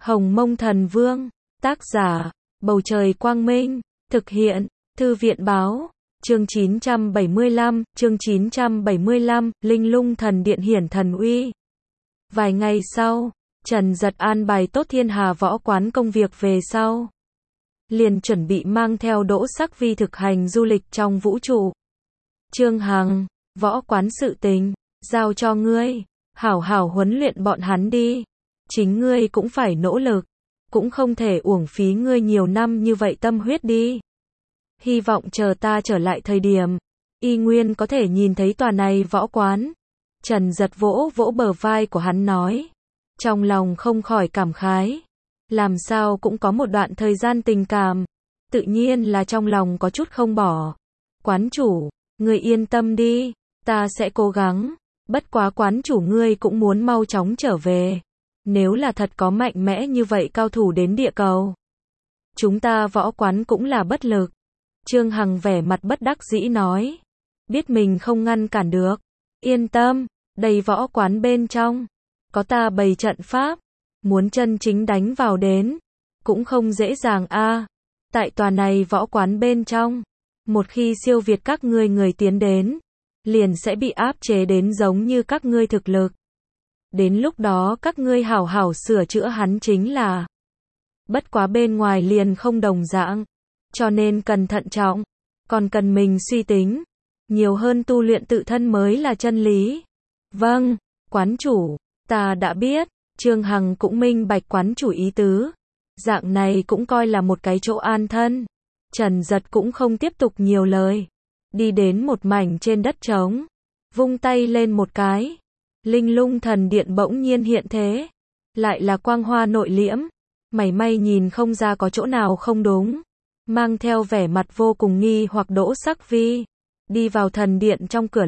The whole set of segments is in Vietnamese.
Hồng Mông Thần Vương, tác giả, Bầu Trời Quang Minh, thực hiện, Thư viện Báo, chương 975, Linh Lung Thần Điện hiển thần uy. Vài ngày sau, Trần Dật an bài tốt Thiên Hà Võ Quán công việc về sau. Liền chuẩn bị mang theo Đỗ Sắc Vi thực hành du lịch trong vũ trụ. Trương Hằng, võ quán sự tình, giao cho ngươi, hảo hảo huấn luyện bọn hắn đi. Chính ngươi cũng phải nỗ lực, cũng không thể uổng phí ngươi nhiều năm như vậy tâm huyết đi. Hy vọng chờ ta trở lại thời điểm, y nguyên có thể nhìn thấy tòa này võ quán. Trần Dật vỗ vỗ bờ vai của hắn nói, trong lòng không khỏi cảm khái. Làm sao cũng có một đoạn thời gian tình cảm, tự nhiên là trong lòng có chút không bỏ. Quán chủ, ngươi yên tâm đi, ta sẽ cố gắng, bất quá quán chủ ngươi cũng muốn mau chóng trở về. Nếu là thật có mạnh mẽ như vậy cao thủ đến địa cầu, chúng ta võ quán cũng là bất lực. Trương Hằng vẻ mặt bất đắc dĩ nói, biết mình không ngăn cản được, yên tâm, đầy võ quán bên trong, có ta bày trận pháp, muốn chân chính đánh vào đến, cũng không dễ dàng a. Tại tòa này võ quán bên trong, một khi siêu việt các ngươi người tiến đến, liền sẽ bị áp chế đến giống như các ngươi thực lực. Đến lúc đó các ngươi hảo hảo sửa chữa hắn chính là. Bất quá bên ngoài liền không đồng dạng, cho nên cần thận trọng, còn cần mình suy tính, nhiều hơn tu luyện tự thân mới là chân lý. Vâng, quán chủ, ta đã biết. Trương Hằng cũng minh bạch quán chủ ý tứ, dạng này cũng coi là một cái chỗ an thân. Trần Dật cũng không tiếp tục nhiều lời, đi đến một mảnh trên đất trống, vung tay lên một cái, Linh Lung Thần Điện bỗng nhiên hiện thế, lại là quang hoa nội liễm, mảy may nhìn không ra có chỗ nào không đúng. Mang theo vẻ mặt vô cùng nghi hoặc Đỗ Sắc Vi, đi vào thần điện trong cửa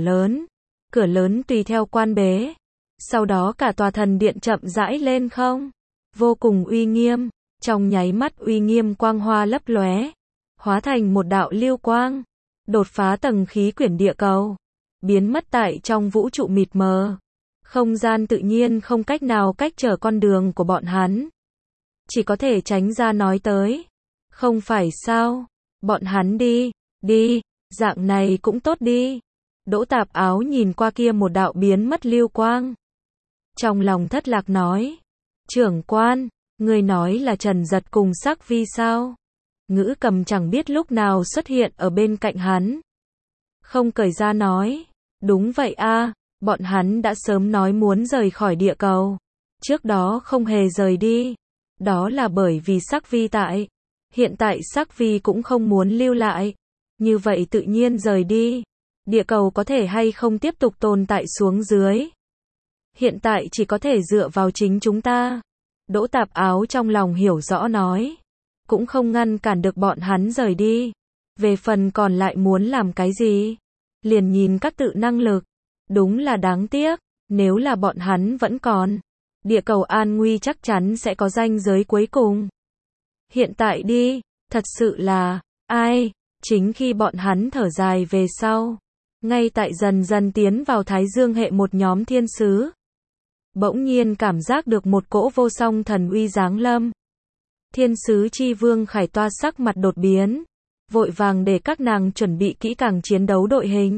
lớn tùy theo quan bế. Sau đó cả tòa thần điện chậm rãi lên không, vô cùng uy nghiêm, trong nháy mắt uy nghiêm quang hoa lấp lóe, hóa thành một đạo lưu quang, đột phá tầng khí quyển địa cầu, biến mất tại trong vũ trụ mịt mờ. Không gian tự nhiên không cách nào cách trở con đường của bọn hắn, chỉ có thể tránh ra nói tới. Không phải sao, bọn hắn đi, dạng này cũng tốt đi. Đỗ Tạp Áo nhìn qua kia một đạo biến mất lưu quang, trong lòng thất lạc nói, trưởng quan, người nói là Trần Dật cùng Sắc Vi sao? Ngữ Cầm chẳng biết lúc nào xuất hiện ở bên cạnh hắn, không cởi ra nói, đúng vậy a, bọn hắn đã sớm nói muốn rời khỏi địa cầu, trước đó không hề rời đi, đó là bởi vì Sắc Vi tại, hiện tại Sắc Vi cũng không muốn lưu lại, như vậy tự nhiên rời đi, địa cầu có thể hay không tiếp tục tồn tại xuống dưới. Hiện tại chỉ có thể dựa vào chính chúng ta. Đỗ Tạp Áo trong lòng hiểu rõ nói, cũng không ngăn cản được bọn hắn rời đi. Về phần còn lại muốn làm cái gì, liền nhìn các tự năng lực. Đúng là đáng tiếc, nếu là bọn hắn vẫn còn, địa cầu an nguy chắc chắn sẽ có ranh giới cuối cùng. Hiện tại đi, thật sự là, ai, chính khi bọn hắn thở dài về sau, ngay tại dần dần tiến vào Thái Dương hệ một nhóm thiên sứ, bỗng nhiên cảm giác được một cỗ vô song thần uy giáng lâm. Thiên sứ chi vương Khải Toa sắc mặt đột biến, vội vàng để các nàng chuẩn bị kỹ càng chiến đấu đội hình.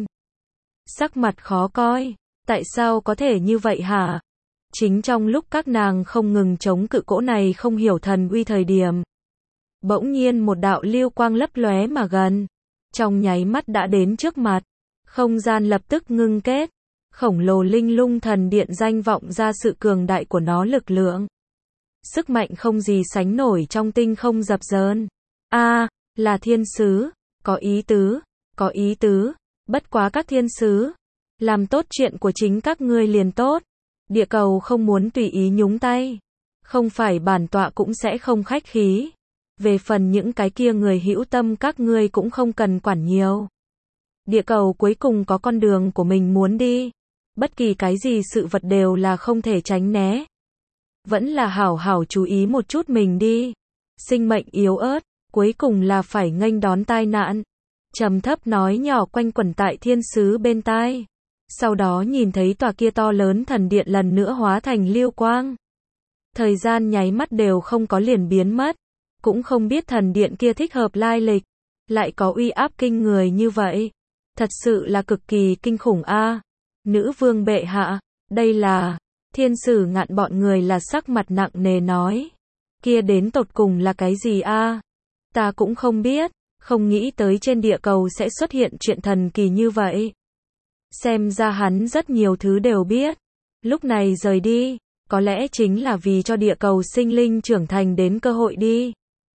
Sắc mặt khó coi, tại sao có thể như vậy hả? Chính trong lúc các nàng không ngừng chống cự cỗ này không hiểu thần uy thời điểm, bỗng nhiên một đạo lưu quang lấp lóe mà gần, trong nháy mắt đã đến trước mặt, không gian lập tức ngưng kết. Khổng lồ Linh Lung Thần Điện danh vọng ra sự cường đại của nó lực lượng. Sức mạnh không gì sánh nổi trong tinh không dập dờn. Là thiên sứ, có ý tứ, bất quá các thiên sứ, làm tốt chuyện của chính các ngươi liền tốt. Địa cầu không muốn tùy ý nhúng tay, không phải bản tọa cũng sẽ không khách khí. Về phần những cái kia người hữu tâm các ngươi cũng không cần quản nhiều. Địa cầu cuối cùng có con đường của mình muốn đi. Bất kỳ cái gì sự vật đều là không thể tránh né. Vẫn là hảo hảo chú ý một chút mình đi. Sinh mệnh yếu ớt, cuối cùng là phải nghênh đón tai nạn. Trầm thấp nói nhỏ quanh quẩn tại thiên sứ bên tai. Sau đó nhìn thấy tòa kia to lớn thần điện lần nữa hóa thành lưu quang. Thời gian nháy mắt đều không có liền biến mất. Cũng không biết thần điện kia thích hợp lai lịch. Lại có uy áp kinh người như vậy. Thật sự là cực kỳ kinh khủng a. Nữ vương bệ hạ, đây là... Thiên Sử Ngạn bọn người là sắc mặt nặng nề nói. Kia đến tột cùng là cái gì a? Ta cũng không biết, không nghĩ tới trên địa cầu sẽ xuất hiện chuyện thần kỳ như vậy. Xem ra hắn rất nhiều thứ đều biết. Lúc này rời đi, có lẽ chính là vì cho địa cầu sinh linh trưởng thành đến cơ hội đi.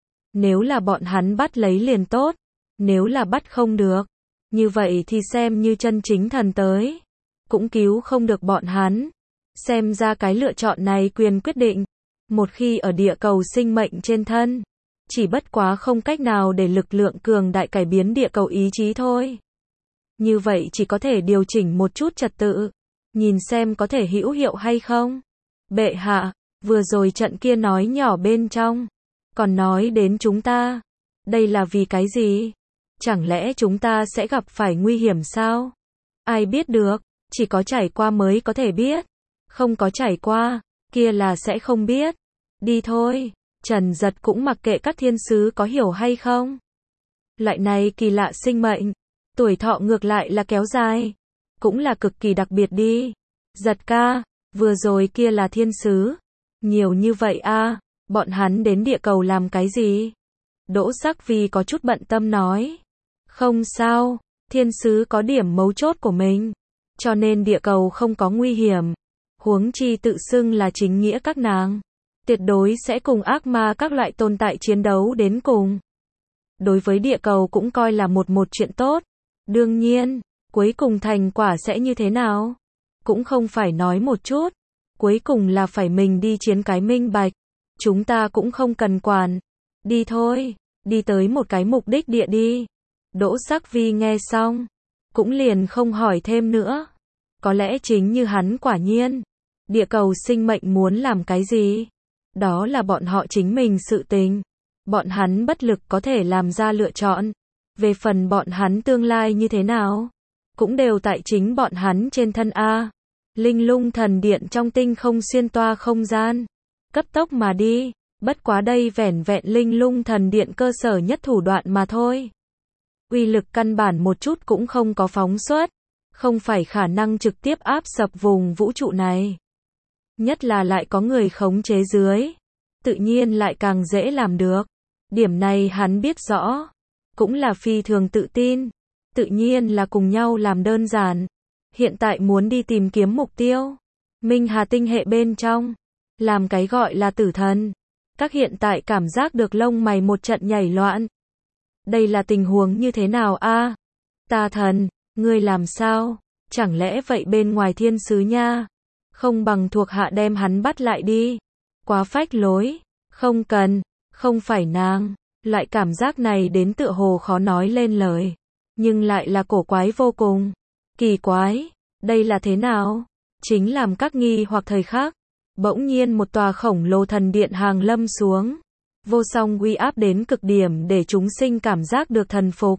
Nếu là bọn hắn bắt lấy liền tốt, nếu là bắt không được, như vậy thì xem như chân chính thần tới, cũng cứu không được bọn hắn. Xem ra cái lựa chọn này quyền quyết định, một khi ở địa cầu sinh mệnh trên thân, chỉ bất quá không cách nào để lực lượng cường đại cải biến địa cầu ý chí thôi. Như vậy chỉ có thể điều chỉnh một chút trật tự, nhìn xem có thể hữu hiệu hay không. Bệ hạ, vừa rồi trận kia nói nhỏ bên trong, còn nói đến chúng ta. Đây là vì cái gì? Chẳng lẽ chúng ta sẽ gặp phải nguy hiểm sao? Ai biết được, chỉ có trải qua mới có thể biết. Không có trải qua, kia là sẽ không biết. Đi thôi, Trần Giật cũng mặc kệ các thiên sứ có hiểu hay không. Loại này kỳ lạ sinh mệnh, tuổi thọ ngược lại là kéo dài, cũng là cực kỳ đặc biệt đi. Giật ca, vừa rồi kia là thiên sứ. Nhiều như vậy a, bọn hắn đến địa cầu làm cái gì? Đỗ Sắc Vi có chút bận tâm nói. Không sao, thiên sứ có điểm mấu chốt của mình, cho nên địa cầu không có nguy hiểm. Huống chi tự xưng là chính nghĩa các nàng, tuyệt đối sẽ cùng ác ma các loại tồn tại chiến đấu đến cùng. Đối với địa cầu cũng coi là một chuyện tốt. Đương nhiên, cuối cùng thành quả sẽ như thế nào? Cũng không phải nói một chút. Cuối cùng là phải mình đi chiến cái minh bạch. Chúng ta cũng không cần quản. Đi thôi, đi tới một cái mục đích địa đi. Đỗ Sắc Vi nghe xong, cũng liền không hỏi thêm nữa. Có lẽ chính như hắn quả nhiên, địa cầu sinh mệnh muốn làm cái gì? Đó là bọn họ chính mình sự tình. Bọn hắn bất lực có thể làm ra lựa chọn. Về phần bọn hắn tương lai như thế nào, cũng đều tại chính bọn hắn trên thân a. Linh Lung Thần Điện trong tinh không xuyên toa không gian, cấp tốc mà đi, bất quá đây vẻn vẹn Linh Lung Thần Điện cơ sở nhất thủ đoạn mà thôi. Uy lực căn bản một chút cũng không có phóng xuất, không phải khả năng trực tiếp áp sập vùng vũ trụ này. Nhất là lại có người khống chế dưới, tự nhiên lại càng dễ làm được. Điểm này hắn biết rõ, cũng là phi thường tự tin, tự nhiên là cùng nhau làm đơn giản. Hiện tại muốn đi tìm kiếm mục tiêu, Minh Hà tinh hệ bên trong, làm cái gọi là tử thần. Các hiện tại cảm giác được lông mày một trận nhảy loạn. Đây là tình huống như thế nào a? Ta thần, ngươi làm sao? Chẳng lẽ vậy bên ngoài thiên sứ nha? Không bằng thuộc hạ đem hắn bắt lại đi. Quá phách lối, không cần, không phải nàng. Loại cảm giác này đến tựa hồ khó nói lên lời, nhưng lại là cổ quái vô cùng. Kỳ quái, đây là thế nào? Chính làm các nghi hoặc thời khắc, bỗng nhiên một tòa khổng lồ thần điện hàng lâm xuống. Vô song uy áp đến cực điểm để chúng sinh cảm giác được thần phục.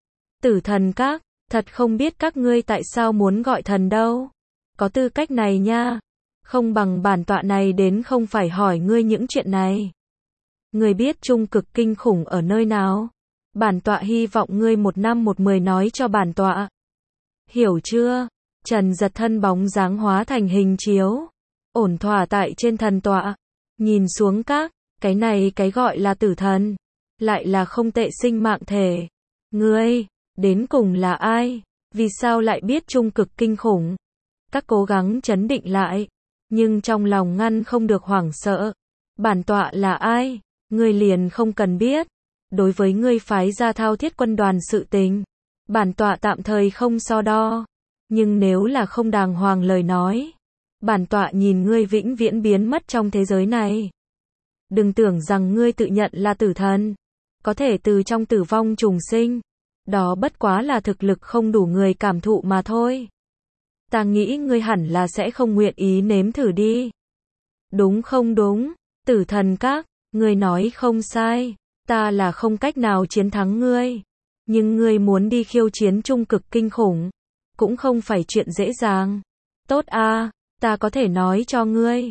Tử thần các, thật không biết các ngươi tại sao muốn gọi thần đâu. Có tư cách này nha. Không bằng bản tọa này đến không phải hỏi ngươi những chuyện này. Ngươi biết trung cực kinh khủng ở nơi nào? Bản tọa hy vọng ngươi 1 năm 1 10 nói cho bản tọa. Hiểu chưa? Trần Giật thân bóng dáng hóa thành hình chiếu, ổn thỏa tại trên thần tọa, nhìn xuống các, cái này cái gọi là tử thần, lại là không tệ sinh mạng thể. Ngươi, đến cùng là ai? Vì sao lại biết trung cực kinh khủng? Các cố gắng trấn định lại, nhưng trong lòng ngăn không được hoảng sợ. Bản tọa là ai? Ngươi liền không cần biết. Đối với ngươi phái ra thao thiết quân đoàn sự tình, bản tọa tạm thời không so đo. Nhưng nếu là không đàng hoàng lời nói, bản tọa nhìn ngươi vĩnh viễn biến mất trong thế giới này. Đừng tưởng rằng ngươi tự nhận là tử thần, có thể từ trong tử vong trùng sinh. Đó bất quá là thực lực không đủ người cảm thụ mà thôi. Ta nghĩ ngươi hẳn là sẽ không nguyện ý nếm thử đi. Đúng không đúng? Tử thần các, ngươi nói không sai. Ta là không cách nào chiến thắng ngươi. Nhưng ngươi muốn đi khiêu chiến trung cực kinh khủng, cũng không phải chuyện dễ dàng. Tốt a, ta có thể nói cho ngươi.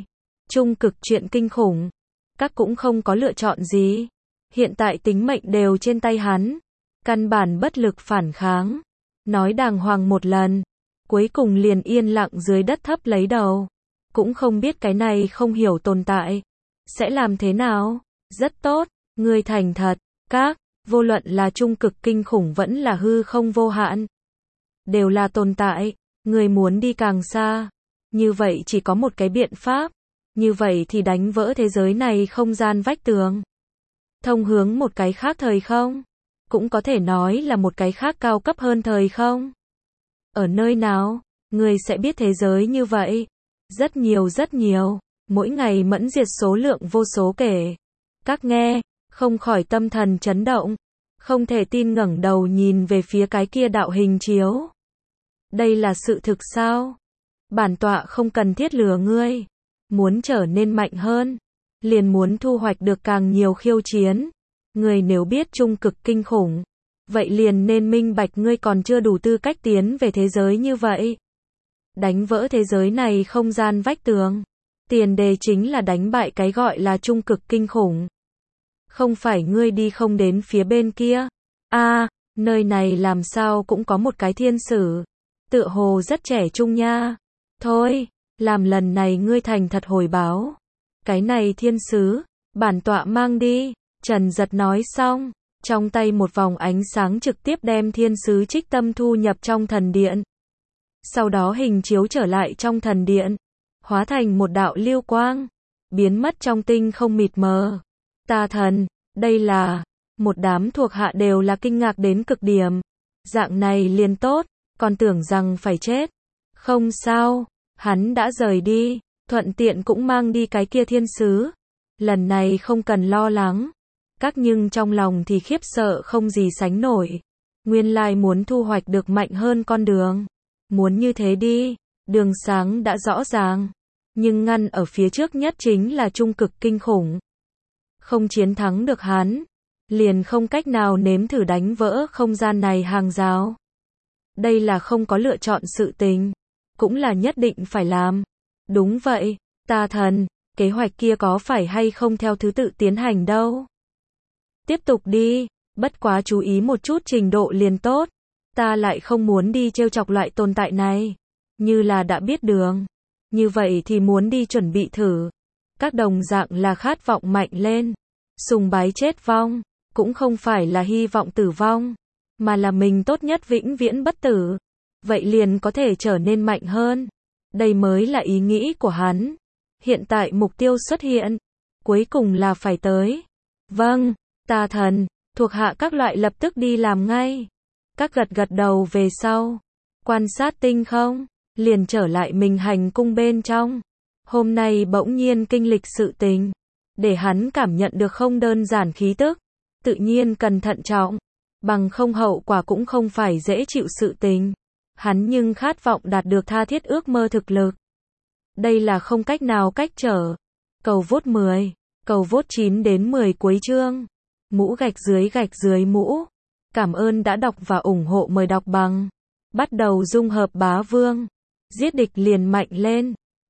Trung cực chuyện kinh khủng. Các cũng không có lựa chọn gì. Hiện tại tính mệnh đều trên tay hắn. Căn bản bất lực phản kháng. Nói đàng hoàng một lần. Cuối cùng liền yên lặng dưới đất thấp lấy đầu. Cũng không biết cái này không hiểu tồn tại. Sẽ làm thế nào? Rất tốt. Ngươi thành thật. Các, vô luận là trung cực kinh khủng vẫn là hư không vô hạn. Đều là tồn tại. Ngươi muốn đi càng xa. Như vậy chỉ có một cái biện pháp. Như vậy thì đánh vỡ thế giới này không gian vách tường. Thông hướng một cái khác thời không. Cũng có thể nói là một cái khác cao cấp hơn thời không. Ở nơi nào, người sẽ biết thế giới như vậy. Rất nhiều. Mỗi ngày mẫn diệt số lượng vô số kể. Các nghe, không khỏi tâm thần chấn động. Không thể tin ngẩng đầu nhìn về phía cái kia đạo hình chiếu. Đây là sự thực sao? Bản tọa không cần thiết lừa ngươi. Muốn trở nên mạnh hơn. Liền muốn thu hoạch được càng nhiều khiêu chiến. Người nếu biết trung cực kinh khủng. Vậy liền nên minh bạch ngươi còn chưa đủ tư cách tiến về thế giới như vậy. Đánh vỡ thế giới này không gian vách tường. Tiền đề chính là đánh bại cái gọi là trung cực kinh khủng. Không phải ngươi đi không đến phía bên kia. Nơi này làm sao cũng có một cái thiên sử. Tựa hồ rất trẻ trung nha. Thôi, làm lần này ngươi thành thật hồi báo. Cái này thiên sứ, bản tọa mang đi. Trần Giật nói xong. Trong tay một vòng ánh sáng trực tiếp đem thiên sứ Trích Tâm thu nhập trong thần điện. Sau đó hình chiếu trở lại trong thần điện. Hóa thành một đạo lưu quang. Biến mất trong tinh không mịt mờ. Ta thần, đây là... Một đám thuộc hạ đều là kinh ngạc đến cực điểm. Dạng này liền tốt, còn tưởng rằng phải chết. Không sao, hắn đã rời đi. Thuận tiện cũng mang đi cái kia thiên sứ. Lần này không cần lo lắng. Các nhưng trong lòng thì khiếp sợ không gì sánh nổi. Nguyên lai muốn thu hoạch được mạnh hơn con đường. Muốn như thế đi, đường sáng đã rõ ràng. Nhưng ngăn ở phía trước nhất chính là trung cực kinh khủng. Không chiến thắng được hắn, liền không cách nào nếm thử đánh vỡ không gian này hàng rào. Đây là không có lựa chọn sự tình. Cũng là nhất định phải làm. Đúng vậy, ta thần, kế hoạch kia có phải hay không theo thứ tự tiến hành đâu. Tiếp tục đi, bất quá chú ý một chút trình độ liền tốt. Ta lại không muốn đi trêu chọc loại tồn tại này. Như là đã biết đường. Như vậy thì muốn đi chuẩn bị thử. Các đồng dạng là khát vọng mạnh lên. Sùng bái chết vong. Cũng không phải là hy vọng tử vong. Mà là mình tốt nhất vĩnh viễn bất tử. Vậy liền có thể trở nên mạnh hơn. Đây mới là ý nghĩ của hắn. Hiện tại mục tiêu xuất hiện. Cuối cùng là phải tới. Vâng, ta thần. Thuộc hạ các loại lập tức đi làm ngay. Các gật đầu về sau. Quan sát tinh không. Liền trở lại mình hành cung bên trong. Hôm nay bỗng nhiên kinh lịch sự tình. Để hắn cảm nhận được không đơn giản khí tức. Tự nhiên cần thận trọng. Bằng không hậu quả cũng không phải dễ chịu sự tình. Hắn nhưng khát vọng đạt được tha thiết ước mơ thực lực. Đây là không cách nào cách trở. Cầu vote 10. Cầu vote 9 đến 10 cuối chương. Mũ gạch dưới mũ. Cảm ơn đã đọc và ủng hộ, mời đọc bằng. Bắt đầu dung hợp bá vương. Giết địch liền mạnh lên.